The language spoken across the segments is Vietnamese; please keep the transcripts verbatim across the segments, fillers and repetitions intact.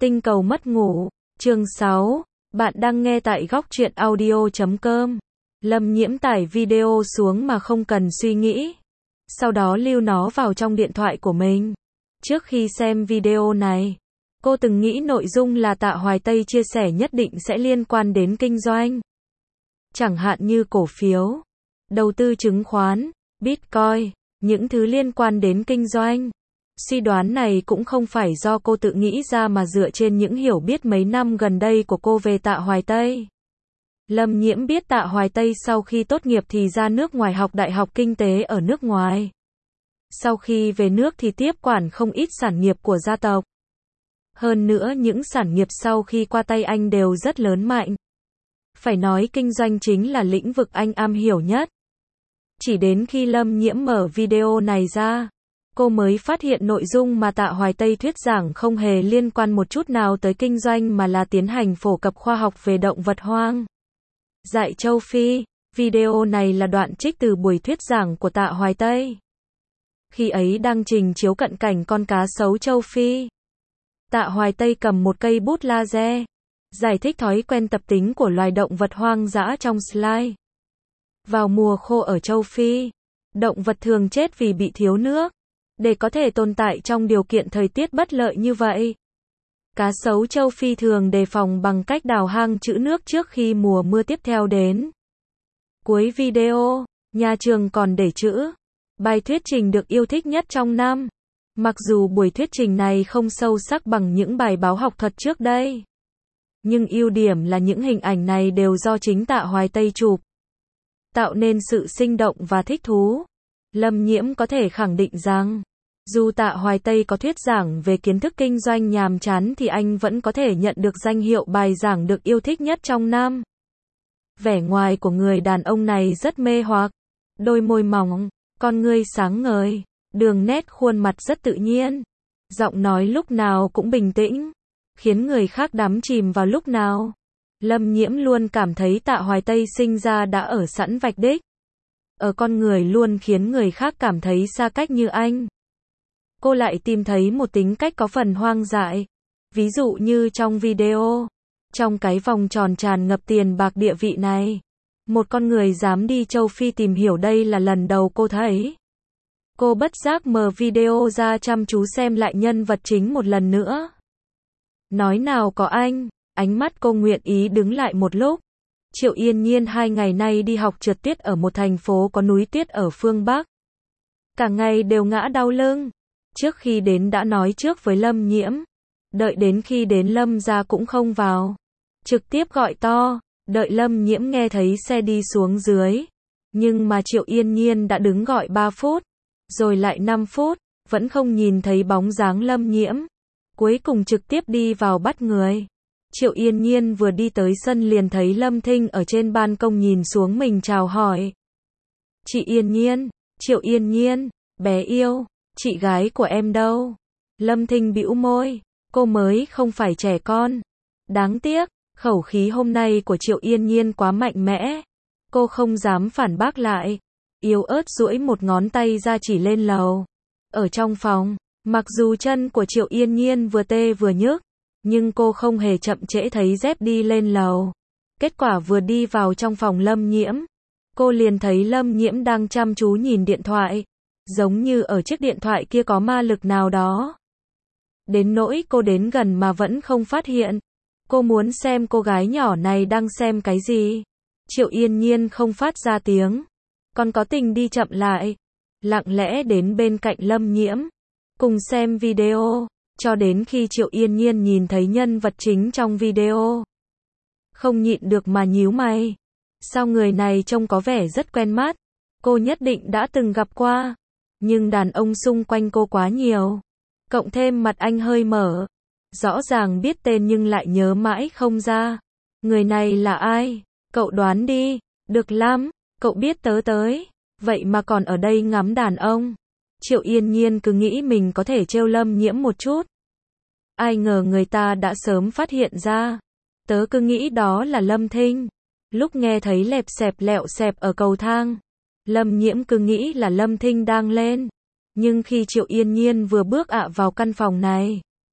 Tinh cầu mất ngủ, chương sáu, bạn đang nghe tại góc truyện audio chấm com. Lâm Nhiễm tải video xuống mà không cần suy nghĩ. Sau đó lưu nó vào trong điện thoại của mình. Trước khi xem video này, cô từng nghĩ nội dung là Tạ Hoài Tây chia sẻ nhất định sẽ liên quan đến kinh doanh. Chẳng hạn như cổ phiếu, đầu tư chứng khoán, Bitcoin, những thứ liên quan đến kinh doanh. Suy đoán này cũng không phải do cô tự nghĩ ra mà dựa trên những hiểu biết mấy năm gần đây của cô về Tạ Hoài Tây. Lâm Nhiễm biết Tạ Hoài Tây sau khi tốt nghiệp thì ra nước ngoài học đại học kinh tế ở nước ngoài. Sau khi về nước thì tiếp quản không ít sản nghiệp của gia tộc. Hơn nữa những sản nghiệp sau khi qua tay anh đều rất lớn mạnh. Phải nói kinh doanh chính là lĩnh vực anh am hiểu nhất. Chỉ đến khi Lâm Nhiễm mở video này ra, cô mới phát hiện nội dung mà Tạ Hoài Tây thuyết giảng không hề liên quan một chút nào tới kinh doanh mà là tiến hành phổ cập khoa học về động vật hoang dại châu Phi. Video này là đoạn trích từ buổi thuyết giảng của Tạ Hoài Tây. Khi ấy đang trình chiếu cận cảnh con cá sấu châu Phi. Tạ Hoài Tây cầm một cây bút laser, giải thích thói quen tập tính của loài động vật hoang dã trong slide. Vào mùa khô ở châu Phi, động vật thường chết vì bị thiếu nước. Để có thể tồn tại trong điều kiện thời tiết bất lợi như vậy, cá sấu châu Phi thường đề phòng bằng cách đào hang trữ nước trước khi mùa mưa tiếp theo đến. Cuối video, nhà trường còn để chữ bài thuyết trình được yêu thích nhất trong năm. Mặc dù buổi thuyết trình này không sâu sắc bằng những bài báo học thuật trước đây, nhưng ưu điểm là những hình ảnh này đều do chính Tạ Hoài Tây chụp, tạo nên sự sinh động và thích thú. Lâm Nhiễm có thể khẳng định rằng, dù Tạ Hoài Tây có thuyết giảng về kiến thức kinh doanh nhàm chán thì anh vẫn có thể nhận được danh hiệu bài giảng được yêu thích nhất trong năm. Vẻ ngoài của người đàn ông này rất mê hoặc, đôi môi mỏng, con ngươi sáng ngời, đường nét khuôn mặt rất tự nhiên, giọng nói lúc nào cũng bình tĩnh, khiến người khác đắm chìm vào lúc nào. Lâm Nhiễm luôn cảm thấy Tạ Hoài Tây sinh ra đã ở sẵn vạch đích. Ở con người luôn khiến người khác cảm thấy xa cách như anh. Cô lại tìm thấy một tính cách có phần hoang dại. Ví dụ như trong video, trong cái vòng tròn tràn ngập tiền bạc địa vị này, một con người dám đi châu Phi tìm hiểu đây là lần đầu cô thấy. Cô bất giác mở video ra chăm chú xem lại nhân vật chính một lần nữa. Nói nào có anh, ánh mắt cô nguyện ý đứng lại một lúc. Triệu Yên Nhiên hai ngày nay đi học trượt tuyết ở một thành phố có núi tuyết ở phương Bắc. Cả ngày đều ngã đau lưng. Trước khi đến đã nói trước với Lâm Nhiễm. Đợi đến khi đến Lâm ra cũng không vào. Trực tiếp gọi to, đợi Lâm Nhiễm nghe thấy xe đi xuống dưới. Nhưng mà Triệu Yên Nhiên đã đứng gọi ba phút, rồi lại năm phút, vẫn không nhìn thấy bóng dáng Lâm Nhiễm. Cuối cùng trực tiếp đi vào bắt người. Triệu Yên Nhiên vừa đi tới sân liền thấy Lâm Thinh ở trên ban công nhìn xuống mình chào hỏi. Chị Yên Nhiên, Triệu Yên Nhiên, bé yêu, chị gái của em đâu? Lâm Thinh bĩu môi, cô mới không phải trẻ con. Đáng tiếc, khẩu khí hôm nay của Triệu Yên Nhiên quá mạnh mẽ. Cô không dám phản bác lại. Yếu ớt duỗi một ngón tay ra chỉ lên lầu. Ở trong phòng, mặc dù chân của Triệu Yên Nhiên vừa tê vừa nhức, nhưng cô không hề chậm trễ thấy dép đi lên lầu. Kết quả vừa đi vào trong phòng Lâm Nhiễm, cô liền thấy Lâm Nhiễm đang chăm chú nhìn điện thoại. Giống như ở chiếc điện thoại kia có ma lực nào đó. Đến nỗi cô đến gần mà vẫn không phát hiện. Cô muốn xem cô gái nhỏ này đang xem cái gì. Triệu Yên Nhiên không phát ra tiếng. Còn có tình đi chậm lại. Lặng lẽ đến bên cạnh Lâm Nhiễm. Cùng xem video. Cho đến khi Triệu Yên Nhiên nhìn thấy nhân vật chính trong video. Không nhịn được mà nhíu mày. Sao người này trông có vẻ rất quen mắt. Cô nhất định đã từng gặp qua. Nhưng đàn ông xung quanh cô quá nhiều. Cộng thêm mặt anh hơi mở. Rõ ràng biết tên nhưng lại nhớ mãi không ra. Người này là ai? Cậu đoán đi. Được lắm, cậu biết tớ tới. Vậy mà còn ở đây ngắm đàn ông. Triệu Yên Nhiên cứ nghĩ mình có thể trêu Lâm Nhiễm một chút. Ai ngờ người ta đã sớm phát hiện ra. Tớ cứ nghĩ đó là Lâm Thinh. Lúc nghe thấy lẹp xẹp lẹo xẹp ở cầu thang, Lâm Nhiễm cứ nghĩ là Lâm Thinh đang lên. Nhưng khi Triệu Yên Nhiên vừa bước ạ vào căn phòng này,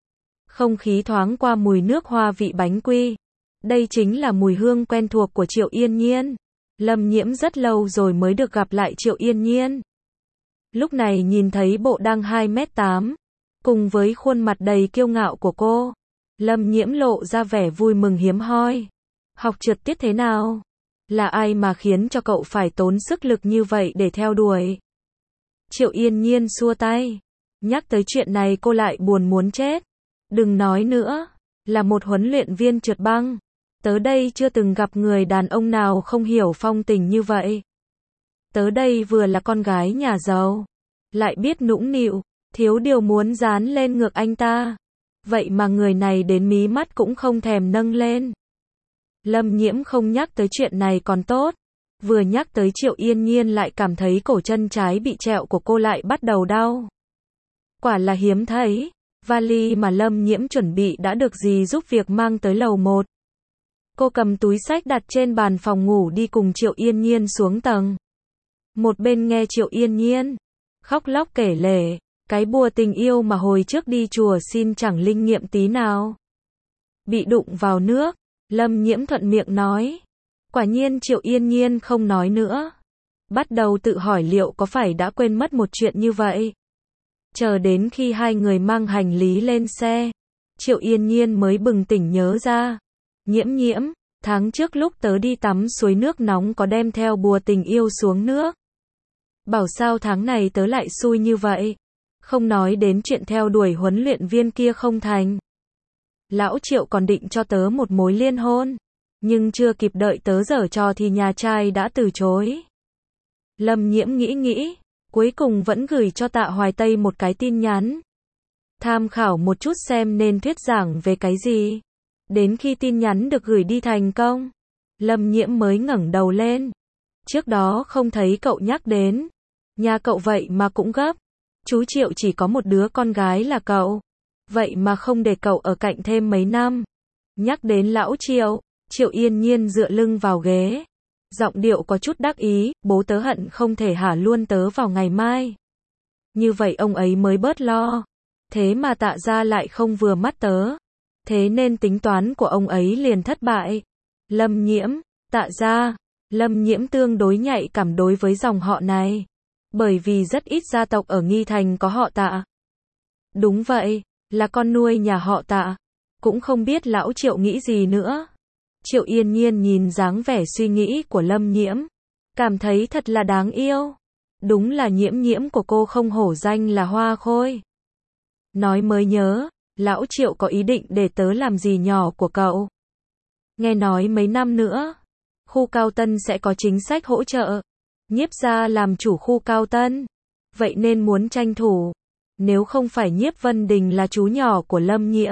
Không khí thoáng qua mùi nước hoa vị bánh quy. Đây chính là mùi hương quen thuộc của Triệu Yên Nhiên. Lâm Nhiễm rất lâu rồi mới được gặp lại Triệu Yên Nhiên. Lúc này nhìn thấy bộ đăng hai mét tám, cùng với khuôn mặt đầy kiêu ngạo của cô, Lâm Nhiễm lộ ra vẻ vui mừng hiếm hoi. Học trượt tiết thế nào? Là ai mà khiến cho cậu phải tốn sức lực như vậy để theo đuổi? Triệu Yên Nhiên xua tay. Nhắc tới chuyện này cô lại buồn muốn chết. Đừng nói nữa, là một huấn luyện viên trượt băng. Tớ đây chưa từng gặp người đàn ông nào không hiểu phong tình như vậy. Tớ đây vừa là con gái nhà giàu, lại biết nũng nịu, thiếu điều muốn dán lên ngực anh ta. Vậy mà người này đến mí mắt cũng không thèm nâng lên. Lâm Nhiễm không nhắc tới chuyện này còn tốt. Vừa nhắc tới Triệu Yên Nhiên lại cảm thấy cổ chân trái bị trẹo của cô lại bắt đầu đau. Quả là hiếm thấy. Vali mà Lâm Nhiễm chuẩn bị đã được dì giúp việc mang tới lầu một. Cô cầm túi xách đặt trên bàn phòng ngủ đi cùng Triệu Yên Nhiên xuống tầng. Một bên nghe Triệu Yên Nhiên khóc lóc kể lể, cái bùa tình yêu mà hồi trước đi chùa xin chẳng linh nghiệm tí nào. Bị đụng vào nước, Lâm Nhiễm thuận miệng nói. Quả nhiên Triệu Yên Nhiên không nói nữa. Bắt đầu tự hỏi liệu có phải đã quên mất một chuyện như vậy. Chờ đến khi hai người mang hành lý lên xe, Triệu Yên Nhiên mới bừng tỉnh nhớ ra. Nhiễm Nhiễm, tháng trước lúc tớ đi tắm suối nước nóng có đem theo bùa tình yêu xuống nước. Bảo sao tháng này tớ lại xui như vậy. Không nói đến chuyện theo đuổi huấn luyện viên kia không thành. Lão Triệu còn định cho tớ một mối liên hôn. Nhưng chưa kịp đợi tớ giở trò thì nhà trai đã từ chối. Lâm Nhiễm nghĩ nghĩ, cuối cùng vẫn gửi cho Tạ Hoài Tây một cái tin nhắn. Tham khảo một chút xem nên thuyết giảng về cái gì. Đến khi tin nhắn được gửi đi thành công, Lâm Nhiễm mới ngẩng đầu lên. Trước đó không thấy cậu nhắc đến. Nhà cậu vậy mà cũng gấp. Chú Triệu chỉ có một đứa con gái là cậu. Vậy mà không để cậu ở cạnh thêm mấy năm. Nhắc đến lão Triệu, Triệu Yên Nhiên dựa lưng vào ghế. Giọng điệu có chút đắc ý, bố tớ hận không thể hả luôn tớ vào ngày mai. Như vậy ông ấy mới bớt lo. Thế mà Tạ gia lại không vừa mắt tớ. Thế nên tính toán của ông ấy liền thất bại. Lâm Nhiễm, Tạ gia. Lâm Nhiễm tương đối nhạy cảm đối với dòng họ này. Bởi vì rất ít gia tộc ở Nghi Thành có họ Tạ. Đúng vậy, là con nuôi nhà họ Tạ. Cũng không biết lão Triệu nghĩ gì nữa. Triệu Yên Nhiên nhìn dáng vẻ suy nghĩ của Lâm Nhiễm. Cảm thấy thật là đáng yêu. Đúng là Nhiễm Nhiễm của cô không hổ danh là hoa khôi. Nói mới nhớ, lão Triệu có ý định để tớ làm gì nhỏ của cậu. Nghe nói mấy năm nữa, khu Cao Tân sẽ có chính sách hỗ trợ. Nhiếp gia làm chủ khu Cao Tân. Vậy nên muốn tranh thủ. Nếu không phải Nhiếp Vân Đình là chú nhỏ của Lâm Nhiễm.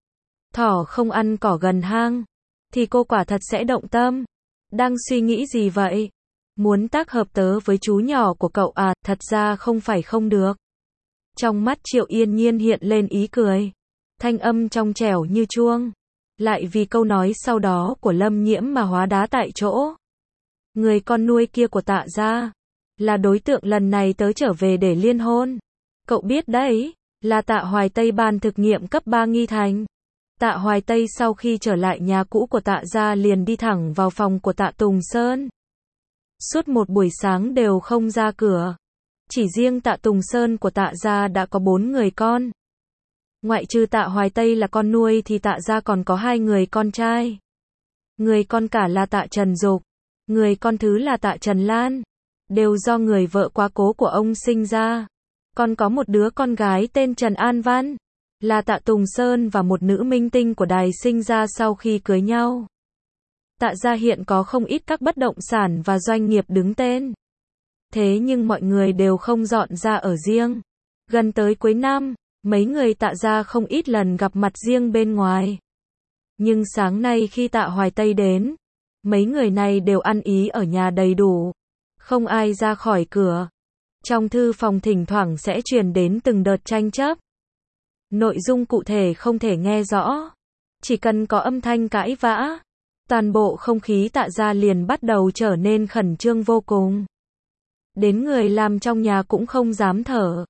Thỏ không ăn cỏ gần hang. Thì cô quả thật sẽ động tâm. Đang suy nghĩ gì vậy? Muốn tác hợp tớ với chú nhỏ của cậu à? Thật ra không phải không được. Trong mắt Triệu Yên Nhiên hiện lên ý cười. Thanh âm trong trẻo như chuông. Lại vì câu nói sau đó của Lâm Nhiễm mà hóa đá tại chỗ. Người con nuôi kia của Tạ gia là đối tượng lần này tớ trở về để liên hôn. Cậu biết đấy, là Tạ Hoài Tây ban thực nghiệm cấp ba Nghi Thành. Tạ Hoài Tây sau khi trở lại nhà cũ của Tạ gia liền đi thẳng vào phòng của Tạ Tùng Sơn. Suốt một buổi sáng đều không ra cửa. Chỉ riêng Tạ Tùng Sơn của Tạ gia đã có bốn người con. Ngoại trừ Tạ Hoài Tây là con nuôi thì Tạ gia còn có hai người con trai. Người con cả là Tạ Trần Dục. Người con thứ là Tạ Trần Lan. Đều do người vợ quá cố của ông sinh ra. Còn có một đứa con gái tên Trần An Văn. Là Tạ Tùng Sơn và một nữ minh tinh của đài sinh ra sau khi cưới nhau. Tạ gia hiện có không ít các bất động sản và doanh nghiệp đứng tên. Thế nhưng mọi người đều không dọn ra ở riêng. Gần tới cuối năm, mấy người Tạ gia không ít lần gặp mặt riêng bên ngoài. Nhưng sáng nay khi Tạ Hoài Tây đến, mấy người này đều ăn ý ở nhà đầy đủ. Không ai ra khỏi cửa. Trong thư phòng thỉnh thoảng sẽ truyền đến từng đợt tranh chấp. Nội dung cụ thể không thể nghe rõ. Chỉ cần có âm thanh cãi vã, toàn bộ không khí Tạ gia liền bắt đầu trở nên khẩn trương vô cùng. Đến người làm trong nhà cũng không dám thở.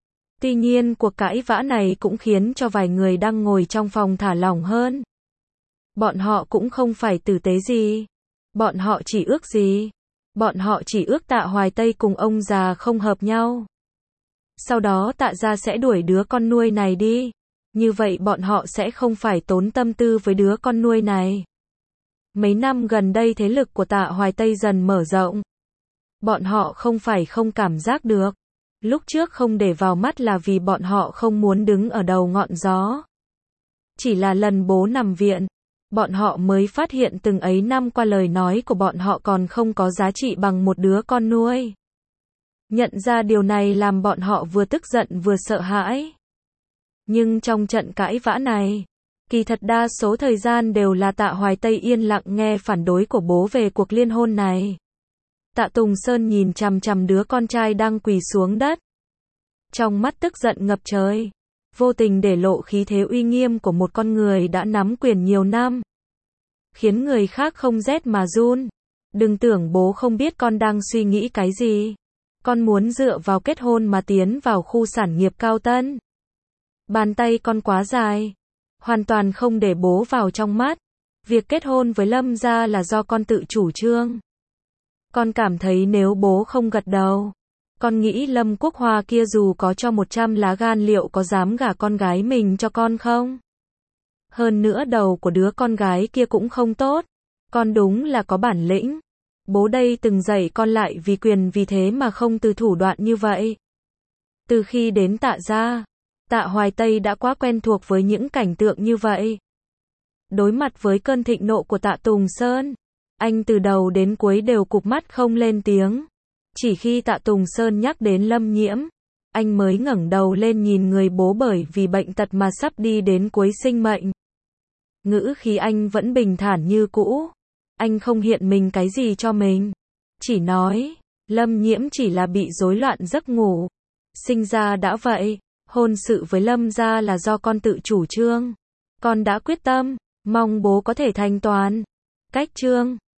Tuy nhiên cuộc cãi vã này cũng khiến cho vài người đang ngồi trong phòng thả lỏng hơn. Bọn họ cũng không phải tử tế gì. Bọn họ chỉ ước gì? Bọn họ chỉ ước Tạ Hoài Tây cùng ông già không hợp nhau. Sau đó Tạ gia sẽ đuổi đứa con nuôi này đi. Như vậy bọn họ sẽ không phải tốn tâm tư với đứa con nuôi này. Mấy năm gần đây thế lực của Tạ Hoài Tây dần mở rộng. Bọn họ không phải không cảm giác được. Lúc trước không để vào mắt là vì bọn họ không muốn đứng ở đầu ngọn gió. Chỉ là lần bố nằm viện, bọn họ mới phát hiện từng ấy năm qua lời nói của bọn họ còn không có giá trị bằng một đứa con nuôi. Nhận ra điều này làm bọn họ vừa tức giận vừa sợ hãi. Nhưng trong trận cãi vã này, kỳ thật đa số thời gian đều là Tạ Hoài Tây yên lặng nghe phản đối của bố về cuộc liên hôn này. Tạ Tùng Sơn nhìn chằm chằm đứa con trai đang quỳ xuống đất. Trong mắt tức giận ngập trời, vô tình để lộ khí thế uy nghiêm của một con người đã nắm quyền nhiều năm. Khiến người khác không rét mà run. Đừng tưởng bố không biết con đang suy nghĩ cái gì. Con muốn dựa vào kết hôn mà tiến vào khu sản nghiệp cao tân. Bàn tay con quá dài. Hoàn toàn không để bố vào trong mắt. Việc kết hôn với Lâm gia là do con tự chủ trương. Con cảm thấy nếu bố không gật đầu, con nghĩ Lâm Quốc Hoa kia dù có cho một trăm lá gan liệu có dám gả con gái mình cho con không? Hơn nữa đầu của đứa con gái kia cũng không tốt. Con đúng là có bản lĩnh. Bố đây từng dạy con lại vì quyền vì thế mà không từ thủ đoạn như vậy. Từ khi đến Tạ gia, Tạ Hoài Tây đã quá quen thuộc với những cảnh tượng như vậy. Đối mặt với cơn thịnh nộ của Tạ Tùng Sơn, anh từ đầu đến cuối đều cụp mắt không lên tiếng. Chỉ khi Tạ Tùng Sơn nhắc đến Lâm Nhiễm, anh mới ngẩng đầu lên nhìn người bố bởi vì bệnh tật mà sắp đi đến cuối sinh mệnh. Ngữ khí anh vẫn bình thản như cũ. Anh không hiện mình cái gì cho mình. Chỉ nói, Lâm Nhiễm chỉ là bị rối loạn giấc ngủ. Sinh ra đã vậy, hôn sự với Lâm gia là do con tự chủ trương. Con đã quyết tâm, mong bố có thể thành toàn. Cách trương.